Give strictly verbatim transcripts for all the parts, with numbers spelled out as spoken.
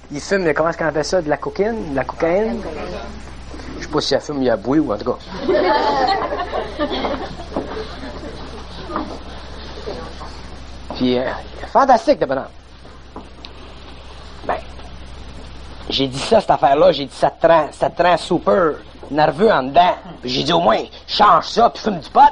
il fume, comment est-ce qu'on appelle ça, de la cocaïne, de la cocaïne? Je sais pas si elle fume, il a boué ou en tout cas. Puis, euh, fantastique, de bonhomme. Ben, j'ai dit ça, cette affaire-là, j'ai dit ça te rend, ça te rend super nerveux en dedans. Puis j'ai dit au moins, change ça, puis fume du pot.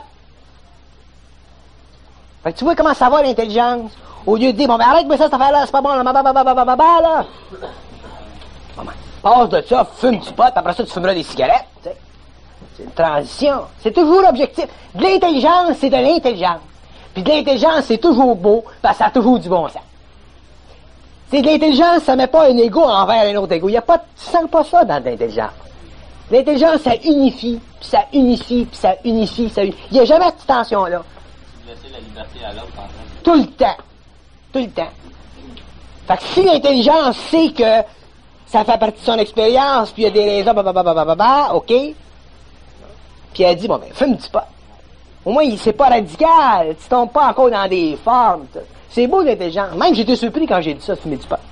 Fait que tu vois comment ça va l'intelligence? Au lieu de dire, bon, ben arrête-moi ça, cette affaire-là, c'est pas bon, là, bababababababa, là. Bon, ben, passe de ça, fume du pot, puis après ça, tu fumeras des cigarettes, tu sais. C'est une transition. C'est toujours l'objectif. De l'intelligence, c'est de l'intelligence. Puis de l'intelligence, c'est toujours beau, parce que ça a toujours du bon sens. C'est de l'intelligence, ça met pas un ego envers un autre ego. Il y a pas, tu sens pas ça dans l'intelligence. L'intelligence, ça unifie, puis ça unifie, puis ça unifie, ça unifie. Il n'y a jamais cette tension-là. Laisser la liberté à l'autre, en fait. Tout le temps. Tout le temps. Fait que si l'intelligence sait que ça fait partie de son expérience, puis il y a des raisons, babababababa, ok? Puis elle dit, bon, ben, fume du pot. Au moins, c'est pas radical. Tu tombes pas encore dans des formes. T'sais. C'est beau l'intelligence. Même j'étais surpris quand j'ai dit ça, de fumer du pot.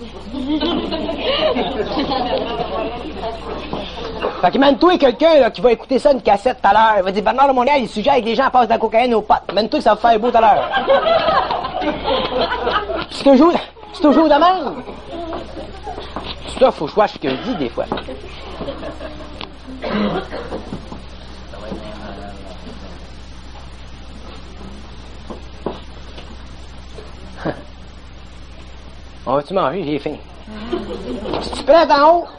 Fait que même toi, quelqu'un là, qui va écouter ça, une cassette tout à l'heure, il va dire, Bernard de Montréal, il suggère que les gens passent de la cocaïne au pot. Même toi que ça va faire beau tout à l'heure. C'est toujours, c'est toujours de même. C'est ça, faut que je vois ce que je dis des fois. On va-tu manger? J'ai faim. Tu prêt en haut?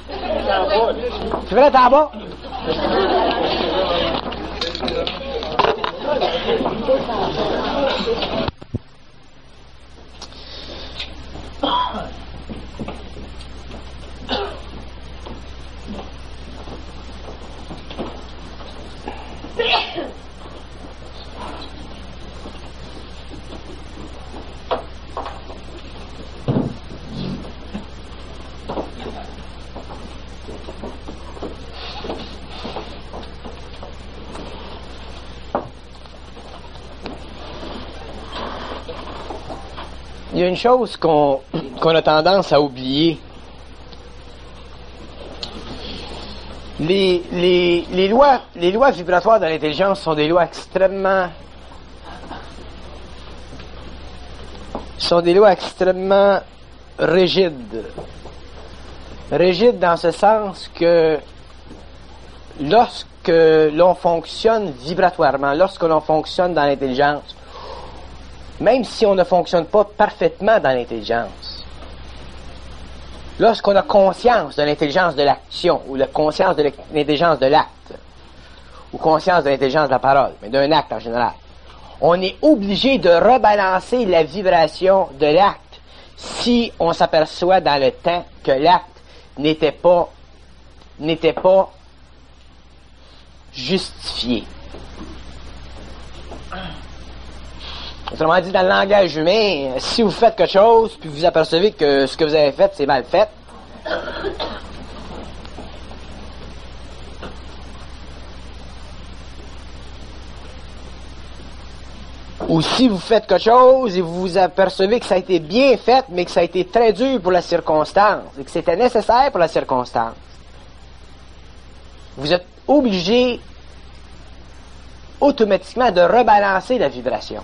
Tu prêt en bas? Il y a une chose qu'on qu'on a tendance à oublier. Les, les, les, lois, les lois vibratoires de l'intelligence sont des lois extrêmement... sont des lois extrêmement rigides. Rigides dans ce sens que lorsque l'on fonctionne vibratoirement, lorsque l'on fonctionne dans l'intelligence, même si on ne fonctionne pas parfaitement dans l'intelligence, lorsqu'on a conscience de l'intelligence de l'action, ou la conscience de l'intelligence de l'acte, ou conscience de l'intelligence de la parole, mais d'un acte en général, on est obligé de rebalancer la vibration de l'acte si on s'aperçoit dans le temps que l'acte n'était pas, n'était pas justifié. Autrement dit, dans le langage humain, si vous faites quelque chose, puis vous apercevez que ce que vous avez fait, c'est mal fait, ou si vous faites quelque chose et vous vous apercevez que ça a été bien fait, mais que ça a été très dur pour la circonstance, et que c'était nécessaire pour la circonstance, vous êtes obligé automatiquement de rebalancer la vibration.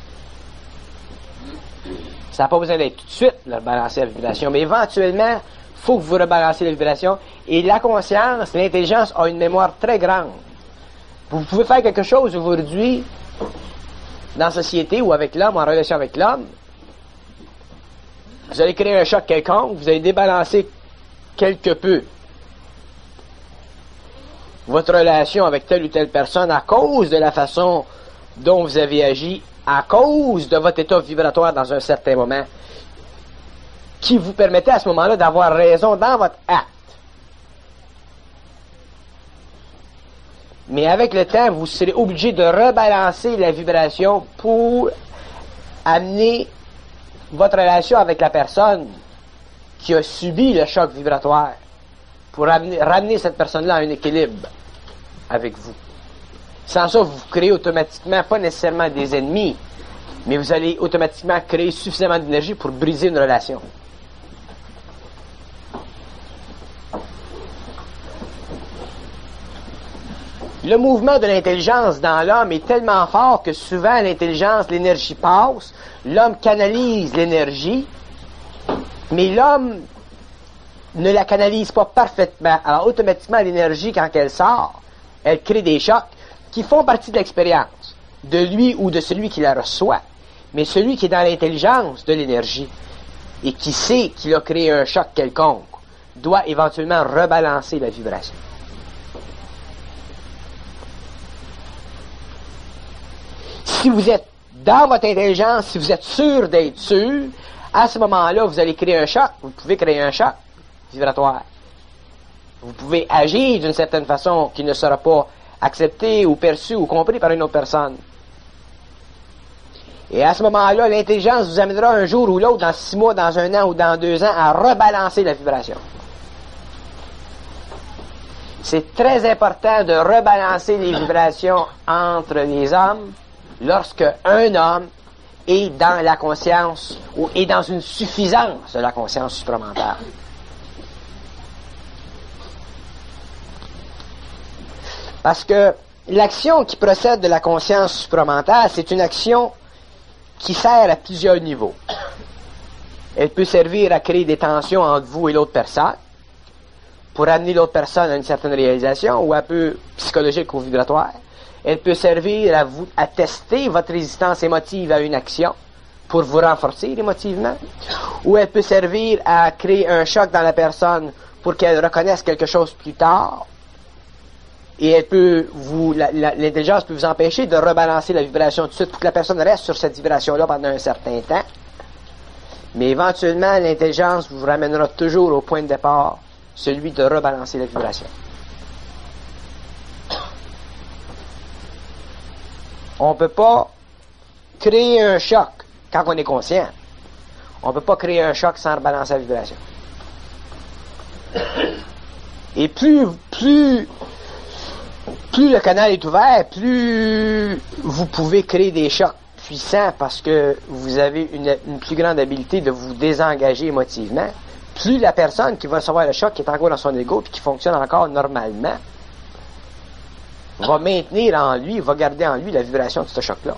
Ça n'a pas besoin d'être tout de suite, de rebalancer la vibration, mais éventuellement, il faut que vous rebalancez la vibration. Et la conscience, l'intelligence a une mémoire très grande. Vous pouvez faire quelque chose aujourd'hui, dans la société ou avec l'homme, en relation avec l'homme. Vous allez créer un choc quelconque, vous allez débalancer quelque peu votre relation avec telle ou telle personne à cause de la façon dont vous avez agi, à cause de votre état vibratoire dans un certain moment, qui vous permettait à ce moment-là d'avoir raison dans votre acte. Mais avec le temps, vous serez obligé de rebalancer la vibration pour amener votre relation avec la personne qui a subi le choc vibratoire, pour ramener, ramener cette personne-là à un équilibre avec vous. Sans ça, vous créez automatiquement, pas nécessairement des ennemis, mais vous allez automatiquement créer suffisamment d'énergie pour briser une relation. le mouvement de l'intelligence dans l'homme est tellement fort que souvent l'intelligence, l'énergie passe, l'homme canalise l'énergie, mais l'homme ne la canalise pas parfaitement. Alors automatiquement l'énergie, quand elle sort, elle crée des chocs qui font partie de l'expérience, de lui ou de celui qui la reçoit. Mais celui qui est dans l'intelligence de l'énergie et qui sait qu'il a créé un choc quelconque doit éventuellement rebalancer la vibration. Si vous êtes dans votre intelligence, si vous êtes sûr d'être sûr, à ce moment-là, vous allez créer un choc. Vous pouvez créer un choc vibratoire. Vous pouvez agir d'une certaine façon qui ne sera pas acceptée ou perçue ou comprise par une autre personne. Et à ce moment-là, l'intelligence vous amènera un jour ou l'autre, dans six mois, dans un an ou dans deux ans, à rebalancer la vibration. C'est très important de rebalancer les vibrations entre les hommes lorsque un homme est dans la conscience ou est dans une suffisance de la conscience supramentale. Parce que l'action qui procède de la conscience supramentale, c'est une action qui sert à plusieurs niveaux. Elle peut servir à créer des tensions entre vous et l'autre personne, pour amener l'autre personne à une certaine réalisation, ou un peu psychologique ou vibratoire. Elle peut servir à vous à tester votre résistance émotive à une action, pour vous renforcer émotivement. Ou elle peut servir à créer un choc dans la personne pour qu'elle reconnaisse quelque chose plus tard. Et elle peut vous, la, la, l'intelligence peut vous empêcher de rebalancer la vibration tout de suite pour que la personne reste sur cette vibration-là pendant un certain temps. Mais éventuellement, l'intelligence vous ramènera toujours au point de départ, celui de rebalancer la vibration. On ne peut pas créer un choc quand on est conscient. On ne peut pas créer un choc sans rebalancer la vibration. Et plus, plus, plus le canal est ouvert, plus vous pouvez créer des chocs puissants parce que vous avez une, une plus grande habileté de vous désengager émotivement. Plus la personne qui va recevoir le choc, qui est encore dans son ego et qui fonctionne encore normalement, va maintenir en lui, va garder en lui la vibration de ce choc-là.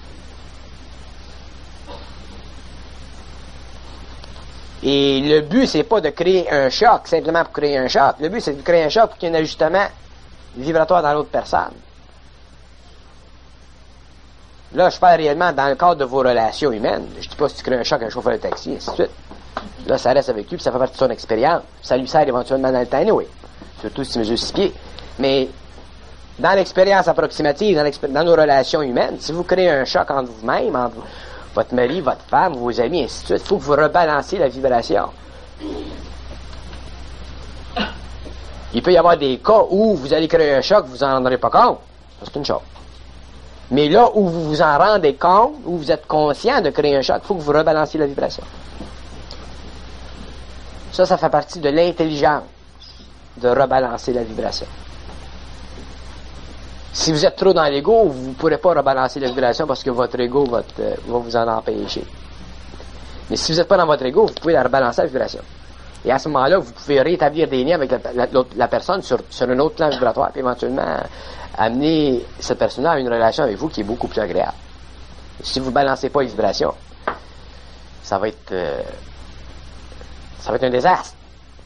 Et le but, c'est pas de créer un choc simplement pour créer un choc. Le but, c'est de créer un choc pour qu'il y ait un ajustement vibratoire dans l'autre personne. Là, je parle réellement dans le cadre de vos relations humaines. Je dis pas si tu crées un choc à un chauffeur de taxi, et ainsi de suite. Là, ça reste avec lui, puis ça fait partie de son expérience. Ça lui sert éventuellement dans le temps, oui. Surtout si tu mesures six pieds. Mais dans l'expérience approximative, dans, l'expé- dans nos relations humaines, si vous créez un choc entre vous-même, entre votre mari, votre femme, vos amis, et ainsi de suite, il faut que vous rebalanciez la vibration. Il peut y avoir des cas où vous allez créer un choc, vous vous en rendrez pas compte. Ça, c'est une chose. Mais là où vous vous en rendez compte, où vous êtes conscient de créer un choc, il faut que vous rebalanciez la vibration. Ça, ça fait partie de l'intelligence de rebalancer la vibration. Si vous êtes trop dans l'ego, vous ne pourrez pas rebalancer la vibration parce que votre ego va, te, va vous en empêcher. Mais si vous n'êtes pas dans votre ego, vous pouvez la rebalancer la vibration. Et à ce moment-là, vous pouvez rétablir des liens avec la, la, la personne sur, sur un autre plan vibratoire, puis éventuellement amener cette personne-là à une relation avec vous qui est beaucoup plus agréable. Et si vous ne balancez pas les vibrations, ça va être... Euh, ça va être un désastre.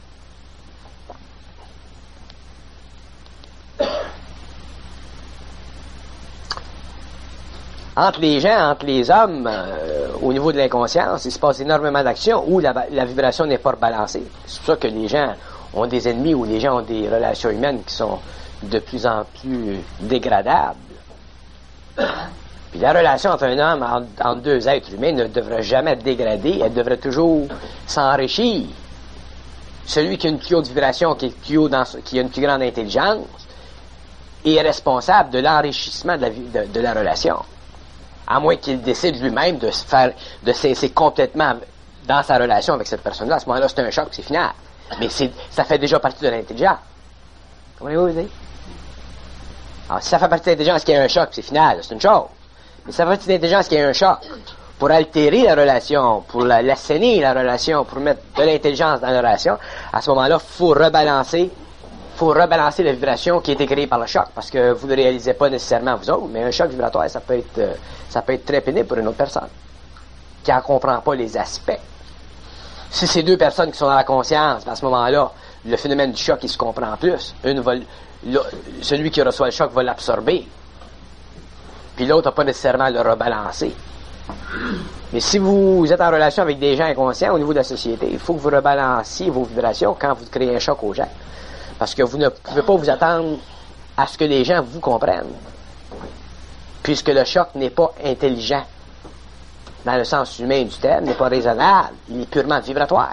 Entre les gens, entre les hommes, euh, au niveau de l'inconscience, il se passe énormément d'actions où la, la vibration n'est pas rebalancée. C'est pour ça que les gens ont des ennemis ou les gens ont des relations humaines qui sont de plus en plus dégradables. Puis la relation entre un homme, entre, entre deux êtres humains, ne devrait jamais être dégradée, elle devrait toujours s'enrichir. Celui qui a une plus haute vibration, qui, est plus haut dans, qui a une plus grande intelligence, est responsable de l'enrichissement de la, de, de la relation. À moins qu'il décide lui-même de se faire, de cesser complètement dans sa relation avec cette personne-là. À ce moment-là, c'est un choc, c'est final. Mais c'est, ça fait déjà partie de l'intelligence. Comprenez-vous, vous dites? Alors, si ça fait partie de l'intelligence qu'il y a un choc, c'est final, c'est une chose. Mais ça fait partie de l'intelligence qu'il y a un choc. Pour altérer la relation, pour la, l'assainir la relation, pour mettre de l'intelligence dans la relation, à ce moment-là, il faut rebalancer faut rebalancer la vibration qui a été créée par le choc, parce que vous ne le réalisez pas nécessairement vous autres, mais un choc vibratoire, ça peut être, euh, ça peut être très pénible pour une autre personne, qui n'en comprend pas les aspects. Si c'est deux personnes qui sont dans la conscience, à ce moment-là, le phénomène du choc, il se comprend plus. Une va, le, celui qui reçoit le choc va l'absorber, puis l'autre n'a pas nécessairement à le rebalancer. Mais si vous êtes en relation avec des gens inconscients au niveau de la société, il faut que vous rebalanciez vos vibrations quand vous créez un choc aux gens. Parce que vous ne pouvez pas vous attendre à ce que les gens vous comprennent. Puisque le choc n'est pas intelligent. Dans le sens humain du terme, n'est pas raisonnable. Il est purement vibratoire.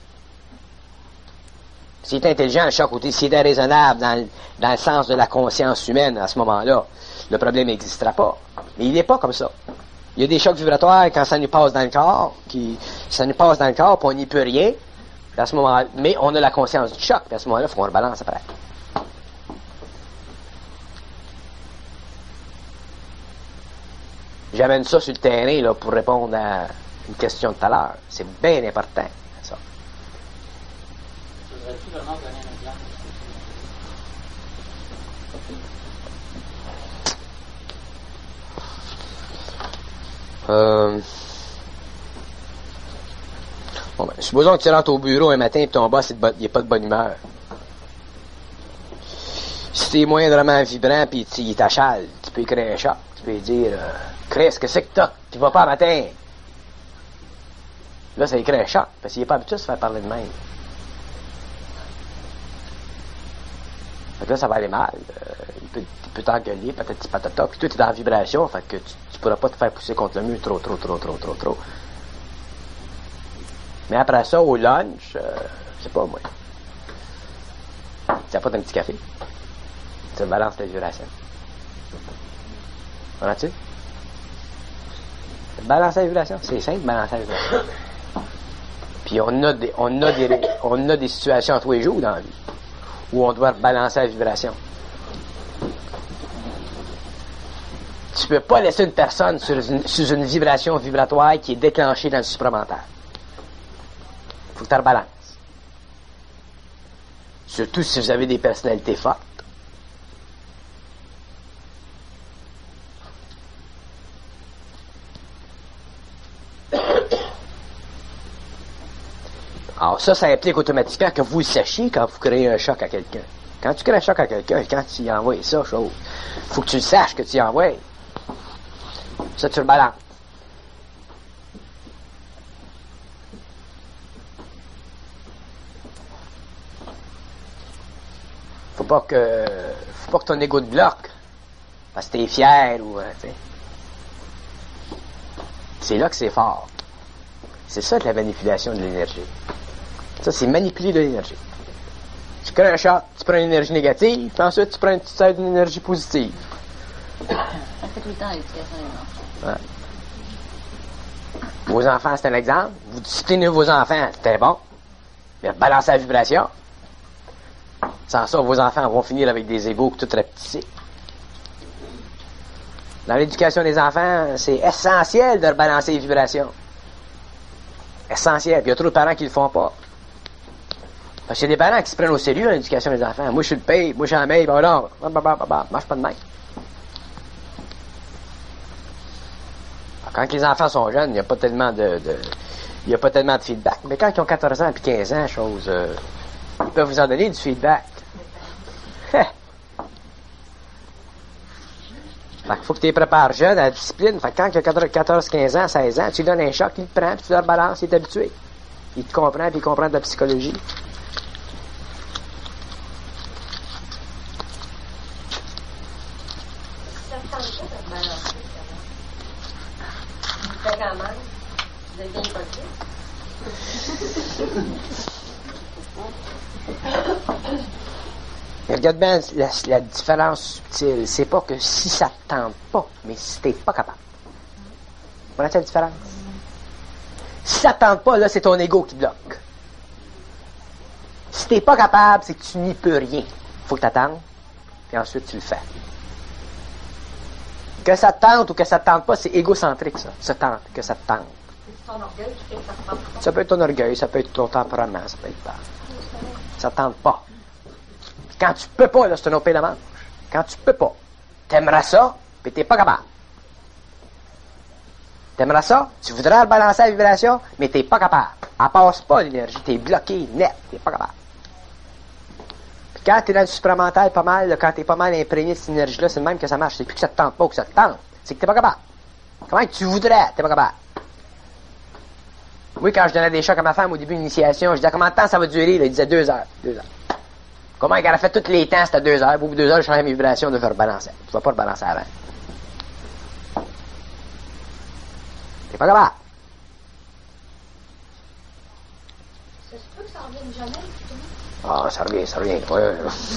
S'il est intelligent, le choc, s'il était raisonnable dans, dans le sens de la conscience humaine, à ce moment-là, le problème n'existera pas. Mais il n'est pas comme ça. Il y a des chocs vibratoires quand ça nous passe dans le corps, qui, ça nous passe dans le corps, puis on n'y peut rien. À ce moment, mais on a la conscience du choc, puis à ce moment-là, il faut qu'on rebalance après. J'amène ça sur le terrain là, pour répondre à une question de tout à l'heure. C'est bien important, ça. Voudrais-tu vraiment donner un exemple? Euh... Bon, ben, supposons que tu rentres au bureau un matin et ton boss, il n'est pas de bonne humeur. Si t'es moindrement vibrant et il t'achale, tu peux créer un choc. Tu peux lui dire euh, Chris, qu'est-ce que t'as? Tu vas pas matin. Là, ça lui crée un choc, parce qu'il n'est pas habitué à se faire parler de même. Fait que là, ça va aller mal. Euh, il peut, il peut t'engueuler, patati patata, puis toi, t'es dans la vibration, fait que tu, tu pourras pas te faire pousser contre le mur trop, trop, trop, trop, trop, trop. Mais après ça, au lunch, euh, je sais pas moi. Tu apportes un petit café. Tu balances la vibration. Comprends-tu? Balancer la vibration, c'est simple, balancer la vibration. Puis on a des, on a des, on a des situations tous les jours dans la vie où on doit balancer la vibration. Tu peux pas laisser une personne sur une, sur une vibration vibratoire qui est déclenchée dans le supramental. Faut que tu rebalances. Surtout si vous avez des personnalités fortes. Alors ça, ça implique automatiquement que vous le sachiez quand vous créez un choc à quelqu'un. Quand tu crées un choc à quelqu'un, quand tu y envoies ça, chose, faut que tu le saches que tu y envoies. Ça, tu le balances. Faut pas que, faut pas que ton ego te bloque. Parce que t'es fier ou, euh, tu sais. C'est là que c'est fort. C'est ça que la manipulation de l'énergie. Ça, c'est manipuler de l'énergie. Tu crées un choc, tu prends une énergie négative, puis ensuite tu prends une petite salle d'une énergie positive. Ça fait tout le temps l'éducation des enfants. Ouais. Vos enfants, c'est un exemple. Vous disciplinez vos enfants, c'est très bon. Mais balancez la vibration. Sans ça, vos enfants vont finir avec des égos tout rapetissés. Dans l'éducation des enfants, c'est essentiel de rebalancer les vibrations. Essentiel. Puis il y a trop de parents qui le font pas. Parce qu'il y a des parents qui se prennent au sérieux dans l'éducation des enfants. Moi, je suis le paye, moi, je suis en maille, bah non, bah, bah, bah, bah, marche pas de même. Quand les enfants sont jeunes, il n'y a pas tellement de, de il y a pas tellement de feedback. Mais quand ils ont quatorze ans et quinze ans, chose, euh, ils peuvent vous en donner du feedback. Fait qu'il faut que tu les prépares jeune à la discipline. Fait que quand il a quatorze, quinze ans, seize ans, tu lui donnes un choc, il le prend, puis tu le rebalances, il est habitué. Il te comprend, puis il comprend de la psychologie. Ça ne tente pas de balancer, ça. Fait quand même, vous avez bien pas Mais regarde bien la, la différence subtile. C'est pas que si ça te tente pas, mais si t'es pas capable. Voilà la différence. Si ça te tente pas, là, c'est ton ego qui bloque. Si t'es pas capable, c'est que tu n'y peux rien. Faut que t'attendes, puis ensuite tu le fais. Que ça te tente ou que ça te tente pas, c'est égocentrique, ça. Ça tente, que ça te tente. C'est ton orgueil qui fait que ça te tente pas. Ça peut être ton orgueil, ça peut être ton tempérament, ça peut être pas. Ça te tente pas. Quand tu peux pas, là, c'est un autre pays de manche. Quand tu peux pas, t'aimerais ça, puis t'es pas capable. T'aimerais ça, tu voudrais rebalancer la vibration, mais t'es pas capable. Elle passe pas l'énergie, t'es bloqué, net, t'es pas capable. Puis quand t'es dans le supramental pas mal, là, quand t'es pas mal imprégné de cette énergie-là, c'est le même que ça marche. C'est plus que ça te tente pas ou que ça te tente, c'est que t'es pas capable. Comment tu voudrais, t'es pas capable. Oui, quand je donnais des chocs à ma femme au début de l'initiation, je disais combien de temps ça va durer, là, il disait deux heures. Deux heures. Comment elle a fait tous les temps, c'était deux heures. Au bout de deux heures, je changeais mes vibrations de faire rebalancer. Tu vas pas rebalancer avant. T'es pas capable. Ça se peut que ça revienne jamais, justement? Ah, ça revient, ça revient. Ouais.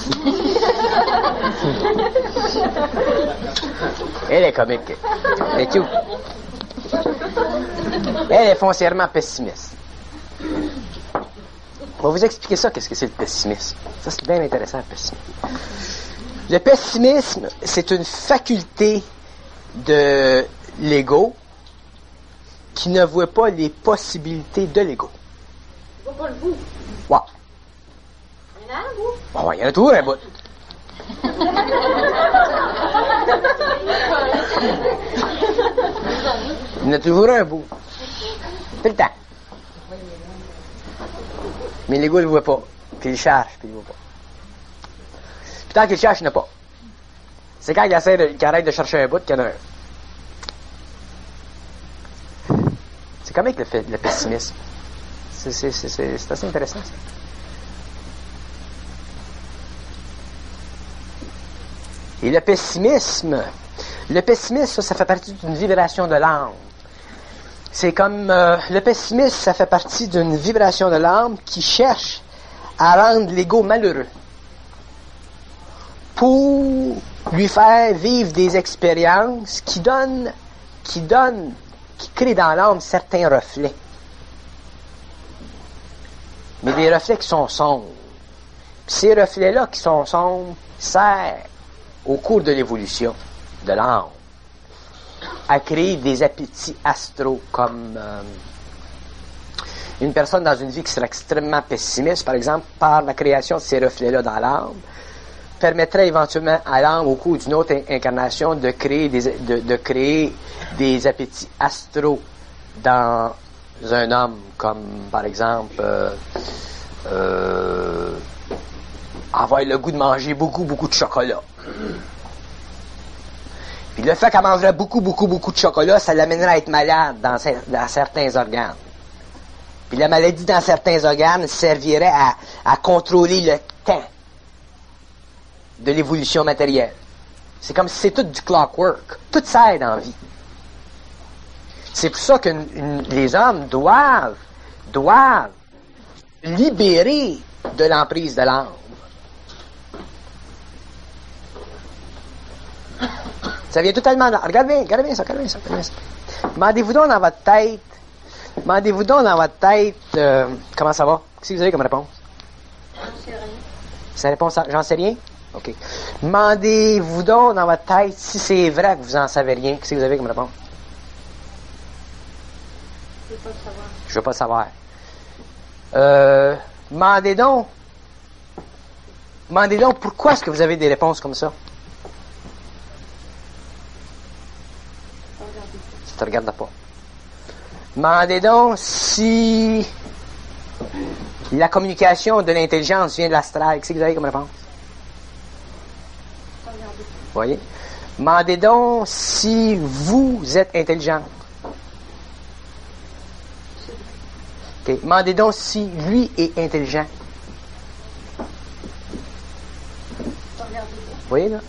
Elle est comique. Elle est cute. Elle est foncièrement pessimiste. On va vous expliquer ça, qu'est-ce que c'est le pessimisme. Ça, c'est bien intéressant, le pessimisme. Le pessimisme, c'est une faculté de l'ego qui ne voit pas les possibilités de l'ego. Il voit pas le bout. Ouais. Il y en a un bout. Bon, ouais, il y en a toujours un bout. Il y en a toujours un bout. Tout le temps. Mais l'ego ne le voit pas. Puis il cherche, puis il ne le voit pas. Puis tant qu'il cherche, il n'y en a pas. C'est quand il essaie de, qu'il arrête de chercher un bout qu'il y en a un. C'est comique le, le pessimisme. C'est, c'est, c'est, c'est, c'est assez intéressant, ça. Et le pessimisme, le pessimisme, ça, ça fait partie d'une vibration de l'âme. C'est comme, euh, le pessimisme, ça fait partie d'une vibration de l'âme qui cherche à rendre l'ego malheureux. Pour lui faire vivre des expériences qui donnent, qui donnent, qui créent dans l'âme certains reflets. Mais des reflets qui sont sombres. Puis ces reflets-là qui sont sombres servent au cours de l'évolution de l'âme à créer des appétits astraux comme euh, une personne dans une vie qui serait extrêmement pessimiste, par exemple, par la création de ces reflets-là dans l'âme, permettrait éventuellement à l'âme, au cours d'une autre incarnation, de créer des, de, de créer des appétits astraux dans un homme, comme par exemple euh, euh, avoir le goût de manger beaucoup, beaucoup de chocolat. Puis le fait qu'elle mangerait beaucoup, beaucoup, beaucoup de chocolat, ça l'amènerait à être malade dans, dans certains organes. Puis la maladie dans certains organes servirait à, à contrôler le temps de l'évolution matérielle. C'est comme si c'est tout du clockwork. Tout sert dans la vie. C'est pour ça que une, une, les hommes doivent, doivent libérer de l'emprise de l'âme. Ça vient totalement... Regardez bien, regardez bien ça, regardez bien ça, regardez bien ça. Demandez-vous donc dans votre tête, demandez-vous donc dans votre tête, euh, comment ça va? Qu'est-ce que vous avez comme réponse? J'en sais rien. C'est la réponse, à, j'en sais rien? OK. Demandez-vous donc dans votre tête si c'est vrai que vous en savez rien. Qu'est-ce que vous avez comme réponse? Je veux pas le savoir. Je veux pas le savoir. Euh, demandez donc, demandez donc pourquoi est-ce que vous avez des réponses comme ça? Ça te regarde pas. Demandez donc si la communication de l'intelligence vient de l'astral. Qu'est-ce que vous avez comme réponse? Vous voyez? Demandez donc si vous êtes intelligent. Okay. Demandez donc si lui est intelligent. Vous voyez là?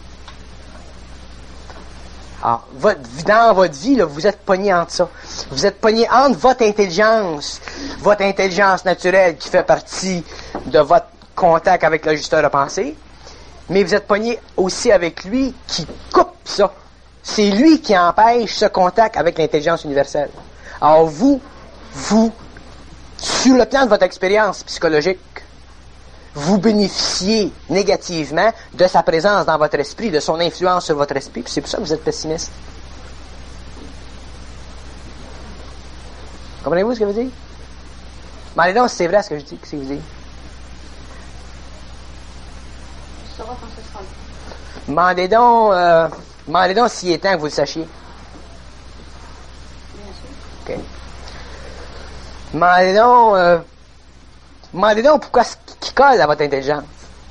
Alors, votre, dans votre vie, là, vous êtes pogné entre ça. Vous êtes pogné entre votre intelligence, votre intelligence naturelle qui fait partie de votre contact avec l'ajusteur de pensée, mais vous êtes pogné aussi avec lui qui coupe ça. C'est lui qui empêche ce contact avec l'intelligence universelle. Alors vous, vous, sur le plan de votre expérience psychologique, vous bénéficiez négativement de sa présence dans votre esprit, de son influence sur votre esprit, puis c'est pour ça que vous êtes pessimiste. Comprenez-vous ce que je veux dire? Mais allez donc si c'est vrai ce que je dis, qu'est-ce que vous dites? tu sauras quand ce sera là. Demandez donc, euh, demandez donc s'il est temps que vous le sachiez. Bien sûr. OK. Demandez donc, euh, demandez donc pourquoi ce qui colle à votre intelligence.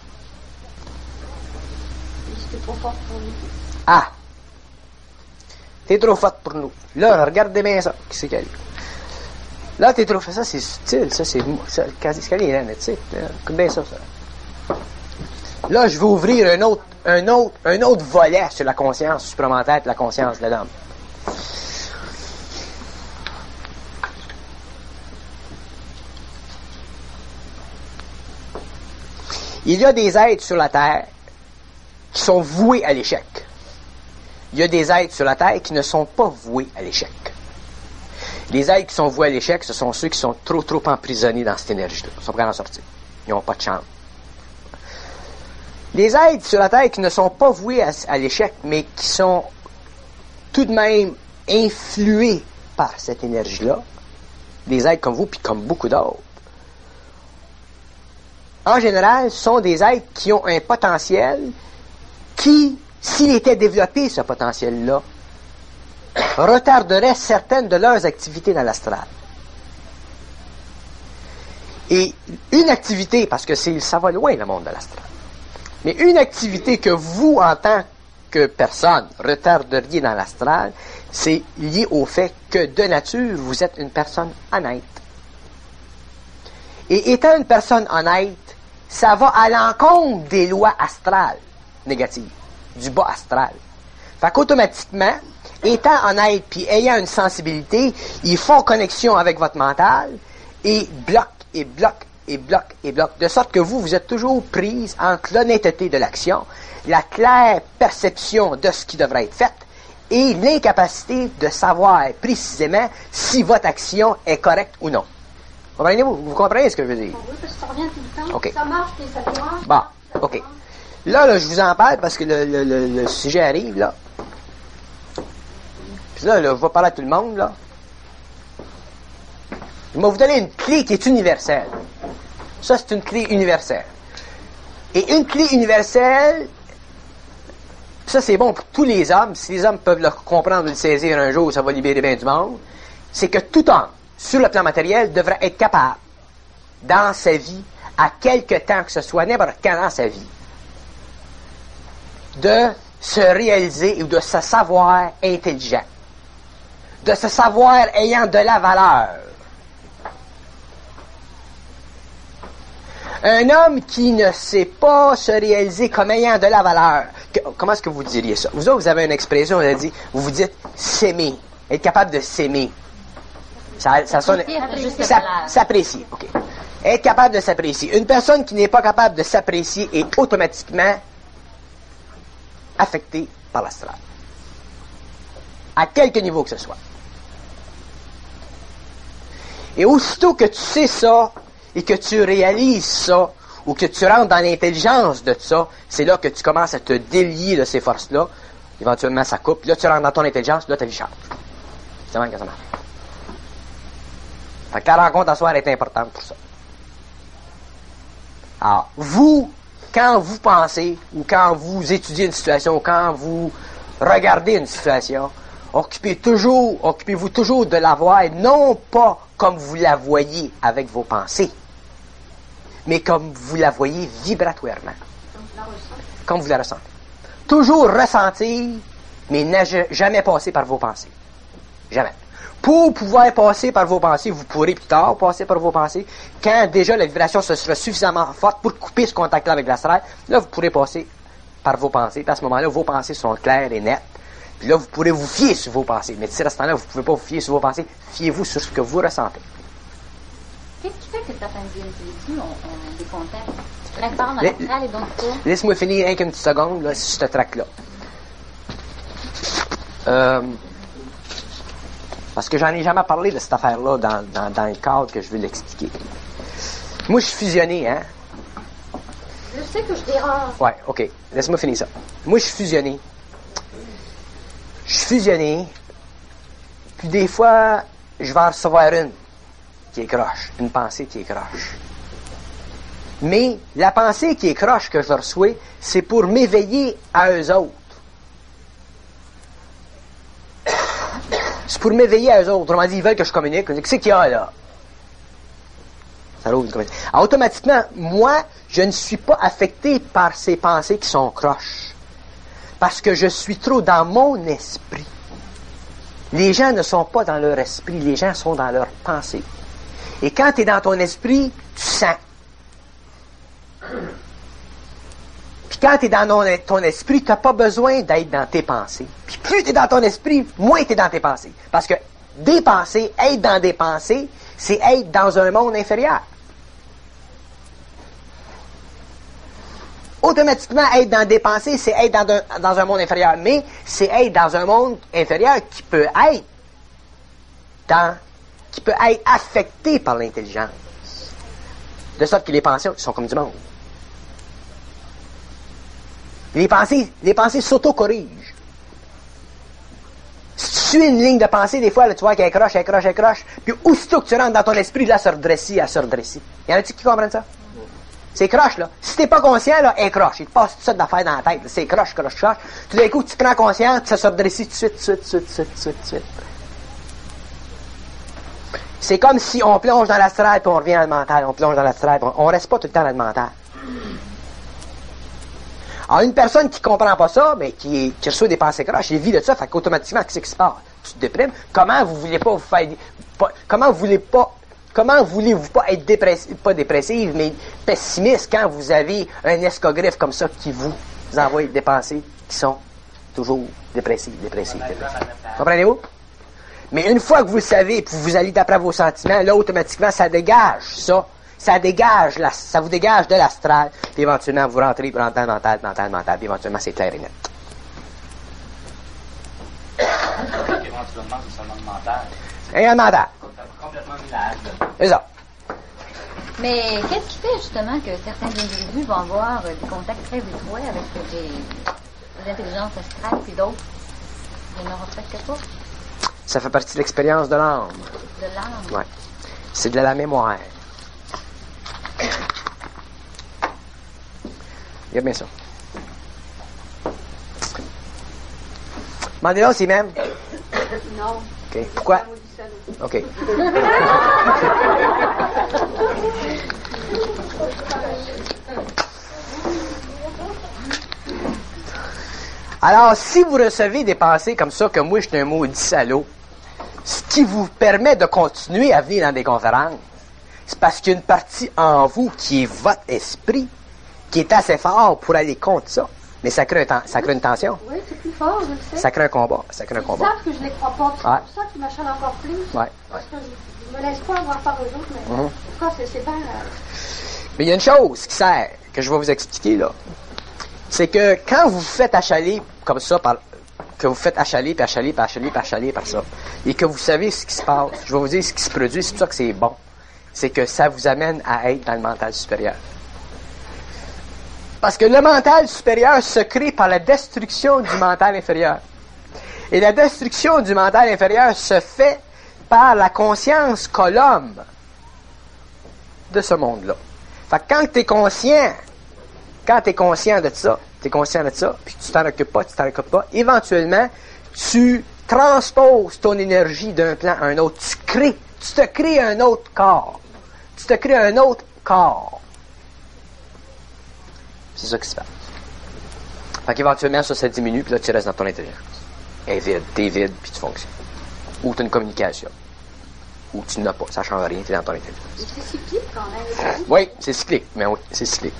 C'était trop fort pour nous. Ah! T'es trop forte pour nous. Là, regardez bien ça. Qui c'est qu'elle? Là, t'es trop forte. Ça, c'est subtil. Ça, c'est ça, quasi scalier, tu sais. Écoute bien ça, ça. Là, je vais ouvrir un autre, un autre, un autre volet sur la conscience supplémentaire de la conscience de l'homme. Il y a des êtres sur la Terre qui sont voués à l'échec. Il y a des êtres sur la Terre qui ne sont pas voués à l'échec. Les êtres qui sont voués à l'échec, ce sont ceux qui sont trop, trop emprisonnés dans cette énergie-là. Ils sont prêts à en sortir. Ils n'ont pas de chance. Les êtres sur la Terre qui ne sont pas voués à, à l'échec, mais qui sont tout de même influés par cette énergie-là, des êtres comme vous, puis comme beaucoup d'autres, en général, sont des êtres qui ont un potentiel qui, s'il était développé, ce potentiel-là, retarderait certaines de leurs activités dans l'astral. Et une activité, parce que c'est, ça va loin le monde de l'astral, mais une activité que vous, en tant que personne, retarderiez dans l'astral, c'est lié au fait que, de nature, vous êtes une personne honnête. Et étant une personne honnête, ça va à l'encontre des lois astrales négatives, du bas astral. Fait qu'automatiquement, étant honnête puis ayant une sensibilité, ils font connexion avec votre mental et bloquent, et bloquent, et bloquent, et bloquent. De sorte que vous, vous êtes toujours prise entre l'honnêteté de l'action, la claire perception de ce qui devrait être fait et l'incapacité de savoir précisément si votre action est correcte ou non. Comprenez-vous? Vous comprenez ce que je veux dire? Oui, parce que ça revient tout le temps. OK. Ça marche et ça dérange. Bon, OK. Là, là, je vous en parle parce que le, le, le, le sujet arrive, là. Puis là, là, je vais parler à tout le monde, là. Je vais vous donner une clé qui est universelle. Ça, c'est une clé universelle. Et une clé universelle, ça, c'est bon pour tous les hommes. Si les hommes peuvent le comprendre ou le saisir un jour, ça va libérer bien du monde. C'est que tout homme, sur le plan matériel, devrait être capable, dans sa vie, à quelque temps que ce soit, n'importe quand dans sa vie, de se réaliser ou de se savoir intelligent, de se savoir ayant de la valeur. Un homme qui ne sait pas se réaliser comme ayant de la valeur, que, comment est-ce que vous diriez ça? Vous autres, vous avez une expression, on a dit, vous vous dites s'aimer, être capable de s'aimer. Ça, ça sonne, ça, s'apprécier, ok. Être capable de s'apprécier. Une personne qui n'est pas capable de s'apprécier est automatiquement affectée par l'astral. À quelque niveau que ce soit. Et aussitôt que tu sais ça, et que tu réalises ça, ou que tu rentres dans l'intelligence de ça, c'est là que tu commences à te délier de ces forces-là. Éventuellement, ça coupe. Là, tu rentres dans ton intelligence, là, ta vie change. C'est vraiment que ça marche. Fait que la rencontre à soir est importante pour ça. Alors, vous, quand vous pensez, ou quand vous étudiez une situation, ou quand vous regardez une situation, occupez toujours, occupez-vous toujours de la voir, non pas comme vous la voyez avec vos pensées, mais comme vous la voyez vibratoirement. Comme vous la ressentez. Toujours ressentir, mais n'a jamais passer par vos pensées. Jamais. Pour pouvoir passer par vos pensées, vous pourrez plus tard passer par vos pensées, quand déjà la vibration se sera suffisamment forte pour couper ce contact-là avec l'astral, là vous pourrez passer par vos pensées, puis à ce moment-là, vos pensées sont claires et nettes, puis là vous pourrez vous fier sur vos pensées, mais d'ici à ce temps-là, vous ne pouvez pas vous fier sur vos pensées, fiez-vous sur ce que vous ressentez. Qu'est-ce qui fait que certains individus ont, ont des contacts très forts dans l'astral et d'autres pas? Laisse-moi finir un qu'une petite seconde, là, sur ce track-là. Euh... Parce que j'en ai jamais parlé de cette affaire-là dans, dans, dans le cadre que je veux l'expliquer. Moi, je suis fusionné, hein? Je sais que je dérange. Ouais, OK. Laisse-moi finir ça. Moi, je suis fusionné. Je suis fusionné. Puis des fois, je vais en recevoir une qui est croche. Une pensée qui est croche. Mais la pensée qui est croche que je reçois, c'est pour m'éveiller à eux autres. C'est pour m'éveiller à eux autres. Autrement dit, ils veulent que je communique. Qu'est-ce qu'il y a là? Ça l'ouvre une communication. Alors, automatiquement, moi, je ne suis pas affecté par ces pensées qui sont croches. Parce que je suis trop dans mon esprit. Les gens ne sont pas dans leur esprit, les gens sont dans leur pensée. Et quand tu es dans ton esprit, tu sens. Puis quand tu es dans ton, ton esprit, tu n'as pas besoin d'être dans tes pensées. Puis plus tu es dans ton esprit, moins tu es dans tes pensées. Parce que des pensées, être dans des pensées, c'est être dans un monde inférieur. Automatiquement, être dans des pensées, c'est être dans un, dans un monde inférieur. Mais c'est être dans un monde inférieur qui peut être dans, qui peut être affecté par l'intelligence. De sorte que les pensées sont comme du monde. Les pensées, les pensées s'auto-corrigent. Si tu suis une ligne de pensée, des fois, là, tu vois qu'elle croche, elle croche, elle croche, puis aussitôt que tu rentres dans ton esprit, là, elle se redressit, elle se redressit. Y en a-t-il qui comprennent ça? C'est croche, là. Si t'es pas conscient, là, elle croche. Il te passe tout ça d'affaires dans la tête. Là. C'est croche, croche, croche. Tout d'un coup, tu prends conscience, ça se redressit tout de suite, tout de suite, tout de suite, tout de suite, tout de suite. C'est comme si on plonge dans l'astral puis on revient dans le mental. On plonge dans l'astral puis on, on reste pas tout le temps dans le mental. Alors, une personne qui comprend pas ça, mais qui, est, qui reçoit des pensées croches, il vit de ça, fait qu'automatiquement, qu'est-ce qui se passe? Tu te déprimes. Comment vous voulez pas vous faire... Pas, comment vous voulez pas... Comment voulez-vous pas être dépressif, pas dépressive, mais pessimiste quand vous avez un escogriffe comme ça qui vous envoie des pensées qui sont toujours dépressives, dépressives, dépressives. Comprenez-vous? Mais une fois que vous le savez, puis vous allez d'après vos sentiments, là, automatiquement, ça dégage ça. Ça dégage, la, ça vous dégage de l'astral, puis éventuellement, vous rentrez, vous rentrez dans le mental, mental, mental, puis éventuellement, c'est clair et net. Éventuellement, c'est seulement le mental. Et un mental. Complètement village. C'est ça. Mais qu'est-ce qui fait justement que certains individus vont avoir des contacts très étroits avec des, des intelligences astrales, puis d'autres, ils n'auront presque pas? Ça fait partie de l'expérience de l'âme. De l'âme? Oui. C'est de la mémoire. Regarde bien ça. Mandez-là aussi même. Non. OK. Pourquoi? OK. Alors, si vous recevez des pensées comme ça, que moi, je suis un maudit salaud, ce qui vous permet de continuer à venir dans des conférences, c'est parce qu'il y a une partie en vous qui est votre esprit, qui est assez fort pour aller contre ça. Mais ça crée, un ten- ça crée une tension. Oui, c'est plus fort, je le sais. Ça crée un combat. Ça crée un Ils combat. savent que je ne les crois pas. C'est Ouais. pour ça qu'ils m'achalent encore plus. Ouais. Parce que je ne me laisse pas avoir par eux autres. Mais Mhm. en tout cas, c'est, c'est bien... euh, Mais il y a une chose qui sert, que je vais vous expliquer là. C'est que quand vous vous faites achaler comme ça, par, que vous faites achaler, puis achaler, puis achaler, puis achaler par ça, et que vous savez ce qui se passe, je vais vous dire ce qui se produit, c'est pour ça que c'est bon. C'est que ça vous amène à être dans le mental supérieur. Parce que le mental supérieur se crée par la destruction du mental inférieur. Et la destruction du mental inférieur se fait par la conscience qu'a l'homme de ce monde-là. Fait que quand tu es conscient, quand tu es conscient de ça, tu es conscient de ça, puis tu t'en occupes pas, tu t'en occupes pas, éventuellement, tu transposes ton énergie d'un plan à un autre. Tu crées, tu te crées un autre corps. Tu te crées un autre corps. C'est ça qui se passe. Fait qu'éventuellement, ça, ça diminue, puis là, tu restes dans ton intelligence. Elle est vide, t'es vide, puis tu fonctionnes. Ou tu as une communication. Ou tu n'as pas, ça change rien, t'es dans ton intelligence. c'est cyclique quand même. Oui, c'est cyclique, mais oui, c'est cyclique.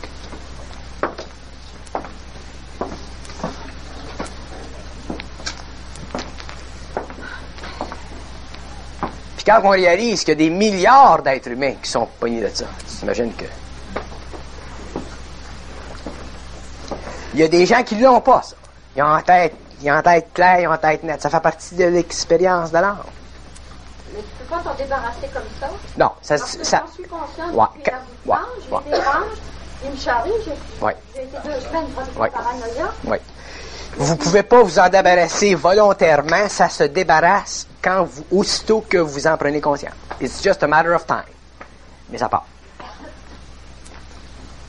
Puis quand on réalise qu'il y a des milliards d'êtres humains qui sont pognés de ça, tu t'imagines que... Il y a des gens qui l'ont pas, ça. Ils ont en tête, ils ont en tête claire, ils ont en tête nette. Ça fait partie de l'expérience de l'âme. Mais tu peux pas t'en débarrasser comme ça. Non, ça... Parce que ça j'en suis consciente ouais, depuis la ouais, bouche, je ouais. les dérange, ils me charrient, j'ai, Ouais. j'ai été deux semaines pratiquement Ouais. paranoïa. Oui. Vous pouvez pas vous en débarrasser volontairement, ça se débarrasse quand vous, aussitôt que vous en prenez conscience. It's just a matter of time. Mais ça part.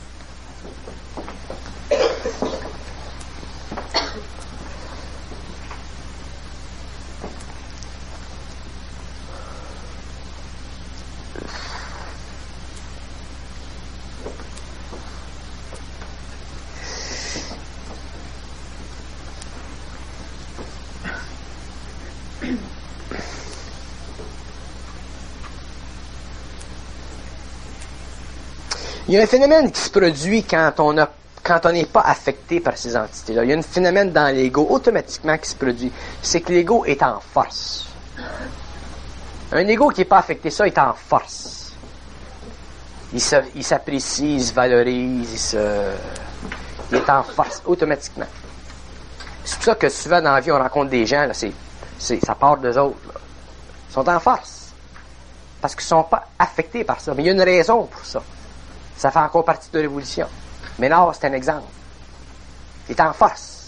Il y a un phénomène qui se produit quand on a, quand on n'est pas affecté par ces entités-là. Il y a un phénomène dans l'ego automatiquement qui se produit. C'est que l'ego est en force. Un ego qui n'est pas affecté, ça, est en force. Il, se, il s'apprécie, il se valorise, il, se, il est en force automatiquement. C'est pour ça que souvent dans la vie, on rencontre des gens, là, c'est, c'est, ça part d'eux autres. Là. Ils sont en force. Parce qu'ils ne sont pas affectés par ça. Mais il y a une raison pour ça. Ça fait encore partie de l'évolution. Mais là, c'est un exemple. Il est en force.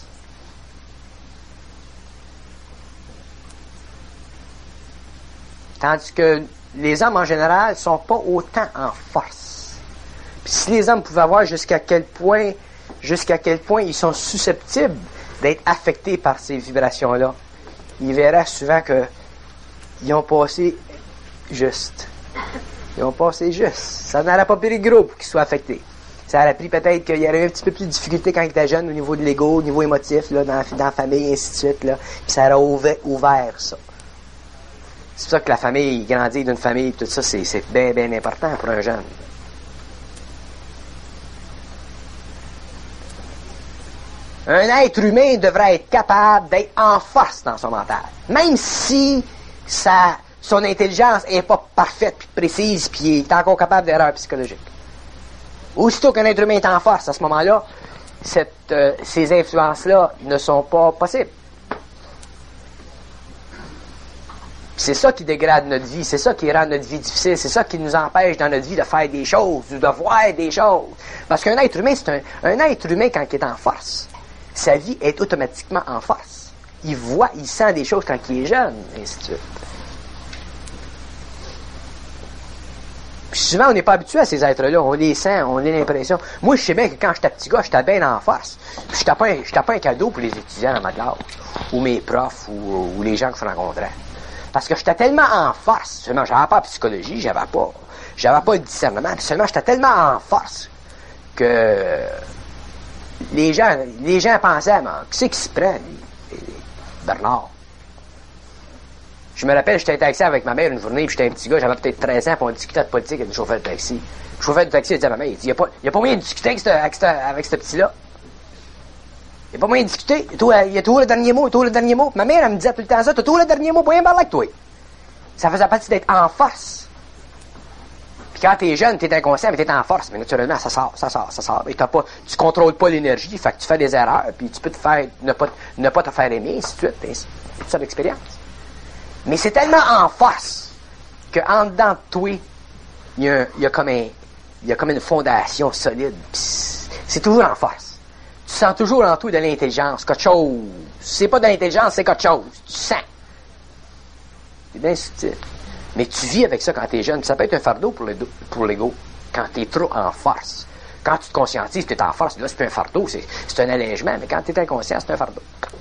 Tandis que les hommes, en général, ne sont pas autant en force. Puis si les hommes pouvaient voir jusqu'à quel point, jusqu'à quel point ils sont susceptibles d'être affectés par ces vibrations-là, ils verraient souvent qu'ils ont passé juste. Ils ont passé juste. Ça n'aurait pas pris gros pour qu'ils soient affectés. Ça aurait pris peut-être qu'il y aurait eu un petit peu plus de difficulté quand ils étaient jeunes au niveau de l'ego, au niveau émotif, là, dans, dans la famille, et ainsi de suite. Là. Puis ça aurait ouvert, ouvert ça. C'est pour ça que la famille, grandir d'une famille, tout ça, c'est, c'est bien, bien important pour un jeune. Un être humain devrait être capable d'être en force dans son mental. Même si sa, son intelligence n'est pas parfaite, puis précise, puis il est encore capable d'erreurs psychologiques. Aussitôt qu'un être humain est en force, à ce moment-là, cette, euh, ces influences-là ne sont pas possibles. C'est ça qui dégrade notre vie, c'est ça qui rend notre vie difficile, c'est ça qui nous empêche dans notre vie de faire des choses, ou de voir des choses. Parce qu'un être humain, c'est un, un être humain quand il est en force. Sa vie est automatiquement en force. Il voit, il sent des choses quand il est jeune, et ainsi de suite. Puis souvent, on n'est pas habitué à ces êtres-là. On les sent, on a l'impression. Moi, je sais bien que quand j'étais petit gars, j'étais bien en force. Puis je n'étais pas, un, pas un cadeau pour les étudiants dans ma classe, ou mes profs, ou, ou les gens que je rencontrais. Parce que j'étais tellement en force. Seulement, j'avais pas de psychologie, j'avais pas, j'avais pas de discernement. Puis seulement, j'étais tellement en force que les gens, les gens pensaient, mais qui c'est qui se prend, lui? Bernard. Je me rappelle, j'étais taxi avec ma mère une journée, puis j'étais un petit gars, j'avais peut-être treize ans, puis on discutait de politique avec le chauffeur de taxi. Le chauffeur de taxi, il dit à ma mère, il dit, il n'y a, a pas moyen de discuter avec ce, avec ce, avec ce petit-là. Il n'y a pas moyen de discuter. Il y a toujours le dernier mot, toujours le dernier mot. Ma mère, elle me disait tout le temps ça, t'as toujours le dernier mot, pour rien parler avec toi. Ça faisait partie d'être en force. Puis quand t'es jeune, t'es inconscient, mais t'es en force. Mais naturellement, ça sort, ça sort, ça sort. Et t'as pas, tu contrôles pas l'énergie, fait que tu fais des erreurs, puis tu peux te faire, ne pas, ne pas te faire aimer, ainsi de suite. C'est ça l'expérience. Mais c'est tellement en force qu'en dedans de toi, il y a, il y a comme un, il y a comme une fondation solide. C'est toujours en force. Tu sens toujours en toi de l'intelligence, quelque chose. C'est pas de l'intelligence, c'est quelque chose. Tu sens. C'est bien subtil. Mais tu vis avec ça quand tu es jeune. Ça peut être un fardeau pour l'ego, pour l'ego quand tu es trop en force. Quand tu te conscientises que tu es en force, là, c'est pas un fardeau, c'est, c'est un allègement. Mais quand tu es inconscient, c'est un fardeau.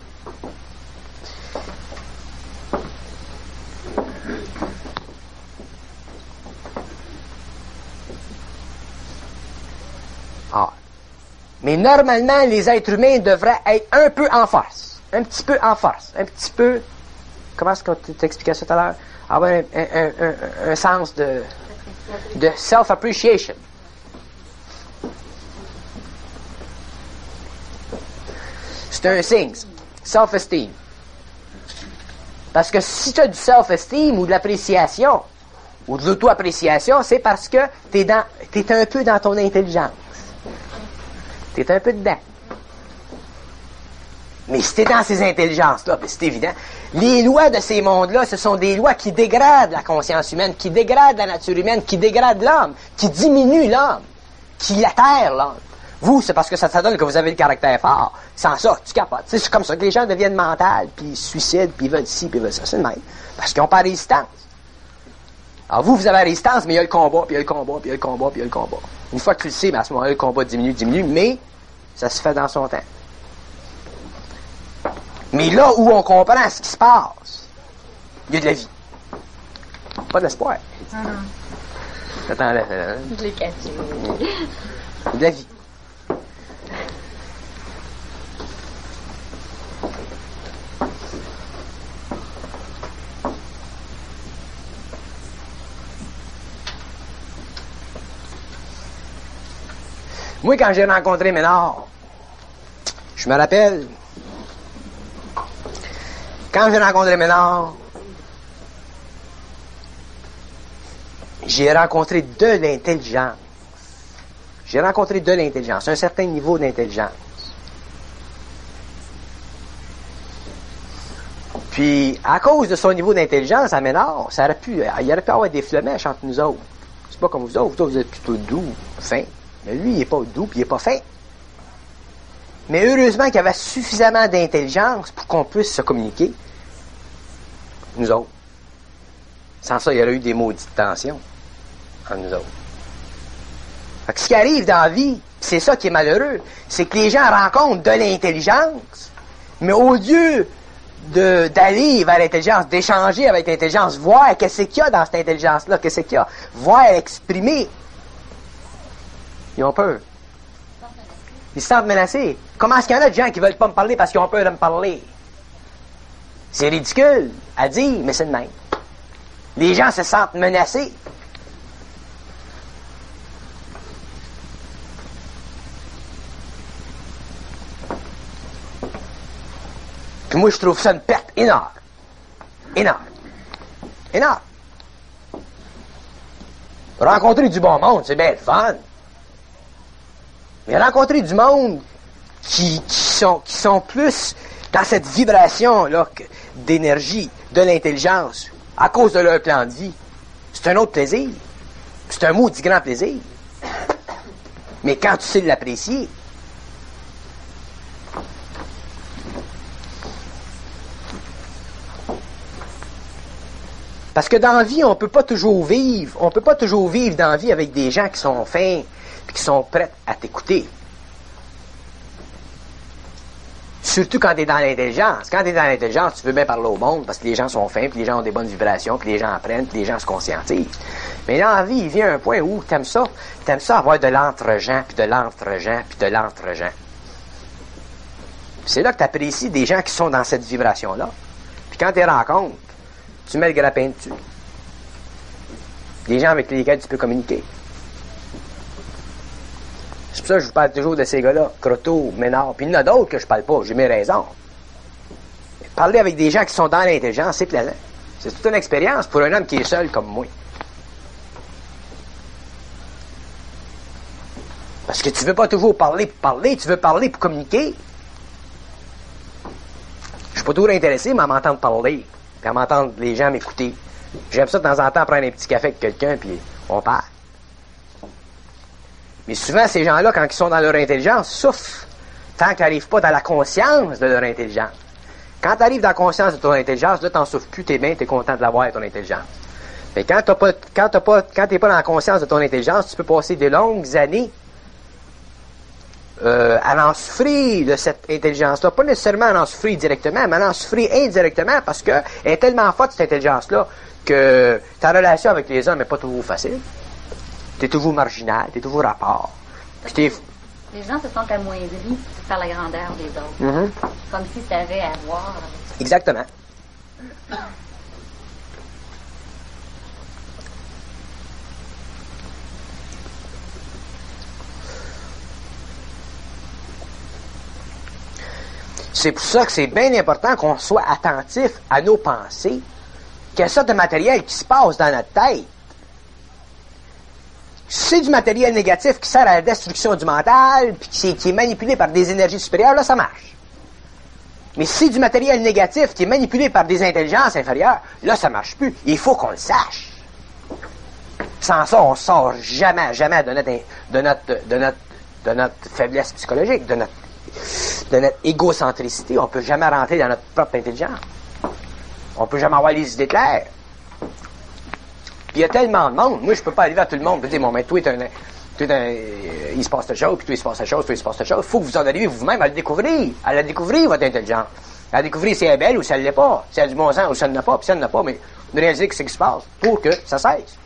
Ah. Mais normalement, les êtres humains devraient être un peu en force. Un petit peu en force. Un petit peu... Comment est-ce que tu t'expliquais ça tout à l'heure? Avoir un, un, un, un, un sens de, de self-appreciation. C'est un signe. Self-esteem. Parce que si tu as du self-esteem ou de l'appréciation, ou de l'auto-appréciation, c'est parce que tu es, t'es un peu dans ton intelligence. Tu es un peu dedans. Mais si tu es dans ces intelligences-là, ben c'est évident, les lois de ces mondes-là, ce sont des lois qui dégradent la conscience humaine, qui dégradent la nature humaine, qui dégradent l'homme, qui diminuent l'homme, qui latèrent l'homme. Vous, c'est parce que ça, ça donne que vous avez le caractère fort. Sans ça, tu capotes. C'est comme ça que les gens deviennent mentales, puis ils se suicident, puis ils veulent ci, puis ils veulent ça. C'est le même. Parce qu'ils n'ont pas de résistance. Alors vous, vous avez la résistance, mais il y a le combat, puis il y a le combat, puis il y a le combat, puis il y a le combat. Une fois que tu le sais, ben à ce moment-là, le combat diminue, diminue, mais ça se fait dans son temps. Mais là où on comprend ce qui se passe, il y a de la vie. Pas de l'espoir. Mm-hmm. Attends, là, là. Je l'ai caché. Il y a de la vie. Moi, quand j'ai rencontré Ménard, je me rappelle, quand j'ai rencontré Ménard, j'ai rencontré de l'intelligence. J'ai rencontré de l'intelligence, un certain niveau d'intelligence. Puis, à cause de son niveau d'intelligence, à Ménard, ça aurait pu, il aurait pu avoir des flemèches entre nous autres. C'est pas comme vous autres, vous autres, vous êtes plutôt doux, fins. Mais lui, il est pas doux, puis il est pas fin. Mais heureusement qu'il y avait suffisamment d'intelligence pour qu'on puisse se communiquer. Nous autres. Sans ça, il y aurait eu des maudites tensions entre nous autres. Fait que ce qui arrive dans la vie, c'est ça qui est malheureux, c'est que les gens rencontrent de l'intelligence, mais au lieu de, d'aller vers l'intelligence, d'échanger avec l'intelligence, voir qu'est-ce qu'il y a dans cette intelligence-là, qu'est-ce qu'il y a, voir, exprimer, ils ont peur. Ils se sentent menacés. Comment est-ce qu'il y en a de gens qui veulent pas me parler parce qu'ils ont peur de me parler? C'est ridicule à dire, mais c'est de même. Les gens se sentent menacés. Puis moi, je trouve ça une perte énorme. Énorme. Énorme. Rencontrer du bon monde, c'est bien le fun. Mais rencontrer du monde qui, qui, sont, qui sont plus dans cette vibration-là d'énergie, de l'intelligence, à cause de leur plan de vie, c'est un autre plaisir. C'est un maudit grand plaisir. Mais quand tu sais l'apprécier, parce que dans la vie, on ne peut pas toujours vivre, on peut pas toujours vivre dans la vie avec des gens qui sont fins et qui sont prêts à t'écouter. Surtout quand tu es dans l'intelligence. Quand tu es dans l'intelligence, tu veux bien parler au monde parce que les gens sont fins, puis les gens ont des bonnes vibrations, puis les gens apprennent, puis les gens se conscientisent. Mais dans la vie, il vient un point où tu aimes ça, tu aimes ça avoir de l'entre-gens, puis de l'entre-gens, puis de l'entre-gens. C'est là que tu apprécies des gens qui sont dans cette vibration-là. Puis quand tu les rencontres, tu mets le grappin dessus. Des gens avec lesquels tu peux communiquer. C'est pour ça que je vous parle toujours de ces gars-là, Croteau, Ménard, puis il y en a d'autres que je parle pas, j'ai mes raisons. Parler avec des gens qui sont dans l'intelligence, c'est plaisant. C'est toute une expérience pour un homme qui est seul comme moi. Parce que tu veux pas toujours parler pour parler, tu veux parler pour communiquer. Je suis pas toujours intéressé, mais à m'entendre parler. Puis à m'entendre les gens m'écouter. J'aime ça de temps en temps prendre un petit café avec quelqu'un, puis on parle. Mais souvent, ces gens-là, quand ils sont dans leur intelligence, souffrent tant qu'ils n'arrivent pas dans la conscience de leur intelligence. Quand tu arrives dans la conscience de ton intelligence, là, t'en souffres plus, t'es bien, t'es content de l'avoir, ton intelligence. Mais quand t'as pas, quand t'as pas, quand t'es pas dans la conscience de ton intelligence, tu peux passer de longues années Euh, à en souffrir de cette intelligence-là. Pas nécessairement à en souffrir directement, mais à en souffrir indirectement parce qu'elle est tellement forte, cette intelligence-là, que ta relation avec les hommes n'est pas toujours facile. Tu es toujours marginal, tu es toujours à part. Puis t'es... Les gens se sentent amoindris par la grandeur des autres. Mm-hmm. Comme si ça avait à voir. Exactement. C'est pour ça que c'est bien important qu'on soit attentif à nos pensées, qu'il y a ça de matériel qui se passe dans notre tête. Si c'est du matériel négatif qui sert à la destruction du mental, puis qui est, qui est manipulé par des énergies supérieures, là, ça marche. Mais si c'est du matériel négatif qui est manipulé par des intelligences inférieures, là, ça marche plus. Il faut qu'on le sache. Sans ça, on sort jamais, jamais de notre, de notre, de notre, de notre faiblesse psychologique, de notre de notre égocentricité. On peut jamais rentrer dans notre propre intelligence. On peut jamais avoir les idées claires. Puis il y a tellement de monde. Moi, je peux pas arriver à tout le monde et dire, bon, mais toi, t'es un, toi, un, euh, il se passe telle chose, puis toi, il se passe telle chose, toi, il se passe telle chose. Il faut que vous en arriviez vous-même à le découvrir. À la découvrir, votre intelligence. À découvrir si elle est belle ou si elle l'est pas. Si elle a du bon sens ou si elle n'en a pas. Puis si elle n'en a pas, mais de réaliser ce qui se passe pour que ça cesse.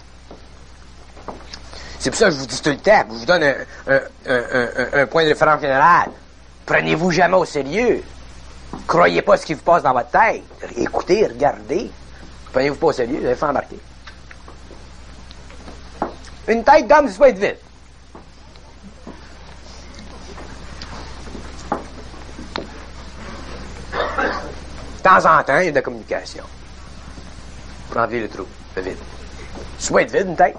C'est pour ça que je vous dis tout le temps. Je vous donne un, un, un, un, un point de référence général. Prenez-vous jamais au sérieux. Croyez pas ce qui vous passe dans votre tête. Écoutez, regardez. Prenez-vous pas au sérieux, vous allez faire embarquer. Une tête d'homme, c'est pas être vite. temps en temps, il y a de la communication. Pour remplir le trou, le vide. Soit être vide, une tête.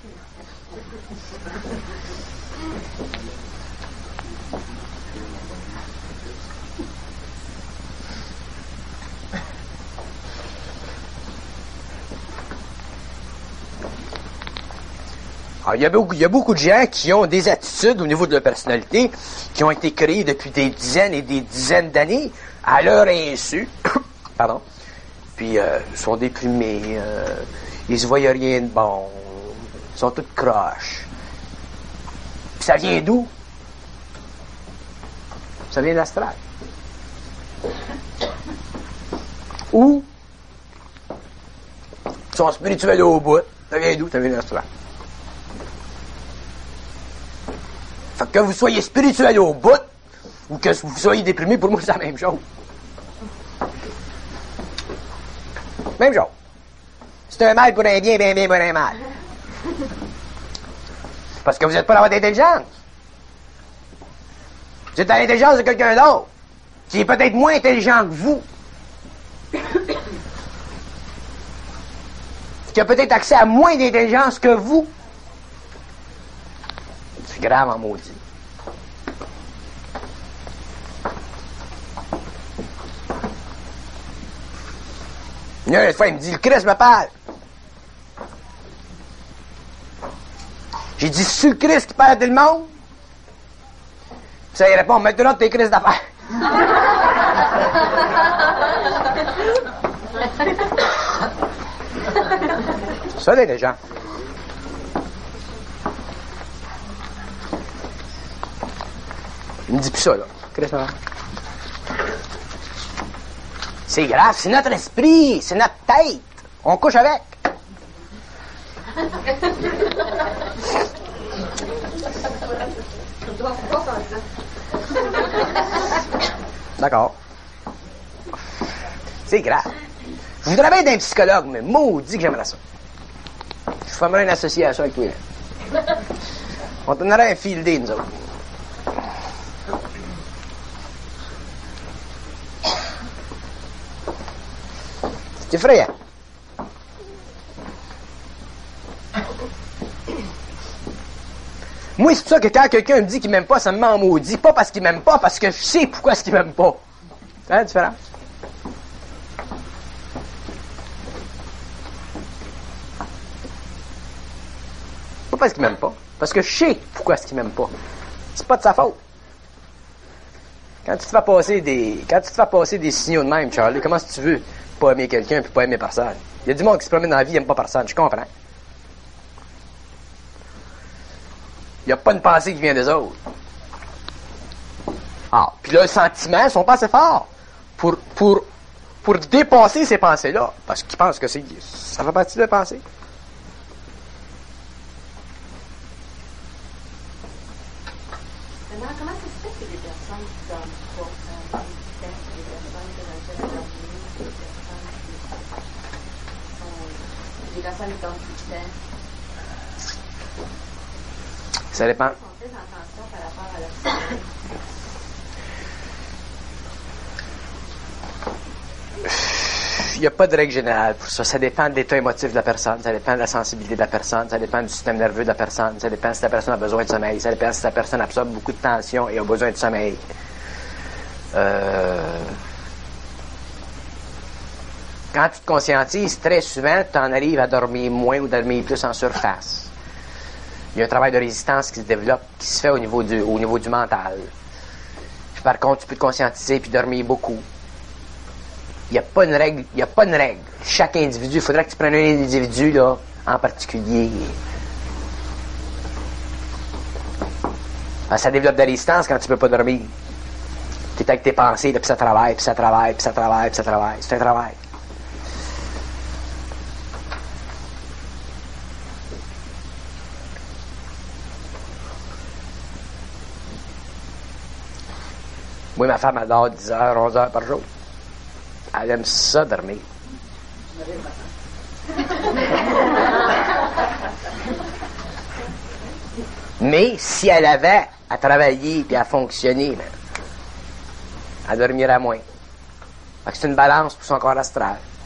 Alors, il y a beaucoup, il y a beaucoup de gens qui ont des attitudes au niveau de leur personnalité qui ont été créées depuis des dizaines et des dizaines d'années à leur insu. Pardon. Puis, euh, ils sont déprimés, euh, ils se voient rien de bon, ils sont tous croches. Puis ça vient d'où? Ça vient d'astral. Ou, ils sont spirituels au bout. Ça vient d'où? Ça vient d'astral. Fait que vous soyez spirituel au bout, ou que vous soyez déprimé, pour moi, c'est la même chose. Même chose. C'est un mal pour un bien, bien, bien pour un mal. Parce que vous n'êtes pas dans votre intelligence. Vous êtes dans l'intelligence de quelqu'un d'autre, qui est peut-être moins intelligent que vous. Qui a peut-être accès à moins d'intelligence que vous. C'est grave en maudit. Une autre fois, il me dit, le Christ me parle. J'ai dit, c'est le Christ qui parle à tout le monde? Ça, il répond, maintenant, t'es Christ d'affaires. Ça, les gens. Il me dit plus ça, là. Christ me parle. C'est grave, c'est notre esprit, c'est notre tête. On couche avec. D'accord. C'est grave. Je voudrais bien être un psychologue, mais maudit que j'aimerais ça. Je formerais une association avec toi. On donnerait un field day, nous autres. C'est effrayant. Moi, c'est pour ça que quand quelqu'un me dit qu'il m'aime pas, ça me met en maudit. Pas parce qu'il m'aime pas, parce que je sais pourquoi est-ce qu'il m'aime pas. C'est la différence. Pas parce qu'il m'aime pas. Parce que je sais pourquoi est-ce qu'il m'aime pas. C'est pas de sa faute. Quand tu te fais passer des, quand tu te fais passer des signaux de même, Charlie, comment est-ce que tu veux pas aimer quelqu'un puis pas aimer personne? Il y a du monde qui se promène dans la vie et n'aime pas personne. Je comprends. Il n'y a pas une pensée qui vient des autres. Ah, puis là, les sentiments sont pas assez forts pour, pour, pour dépasser ces pensées-là. Parce qu'ils pensent que c'est, ça fait partie de la pensée. Maintenant, comment ça se fait que des personnes qui dorment pas, euh, des personnes que dans le des personnes qui sont, des personnes qui dorment tout le temps? Ça dépend. Ils sont très attention par rapport à leur sommeil. Il n'y a pas de règle générale pour ça. Ça dépend de l'état émotif de la personne, ça dépend de la sensibilité de la personne, ça dépend du système nerveux de la personne, ça dépend si la personne a besoin de sommeil, ça dépend si la personne absorbe beaucoup de tension et a besoin de sommeil. Euh... Quand tu te conscientises, très souvent, tu en arrives à dormir moins ou dormir plus en surface. Il y a un travail de résistance qui se développe, qui se fait au niveau du, au niveau du mental. Puis par contre, tu peux te conscientiser puis dormir beaucoup. Il n'y a pas une règle, il n'y a pas une règle. Chaque individu, il faudrait que tu prennes un individu, là, en particulier. Alors, ça développe de la résistance quand tu peux pas dormir. Tu es avec tes pensées, là, puis ça travaille, puis ça travaille, puis ça travaille, puis ça travaille. C'est un travail. Moi, ma femme adore dix heures, onze heures par jour. Elle aime ça, dormir. Mais si elle avait à travailler et à fonctionner, ben, elle dormirait moins. Fait que c'est une balance pour son corps astral.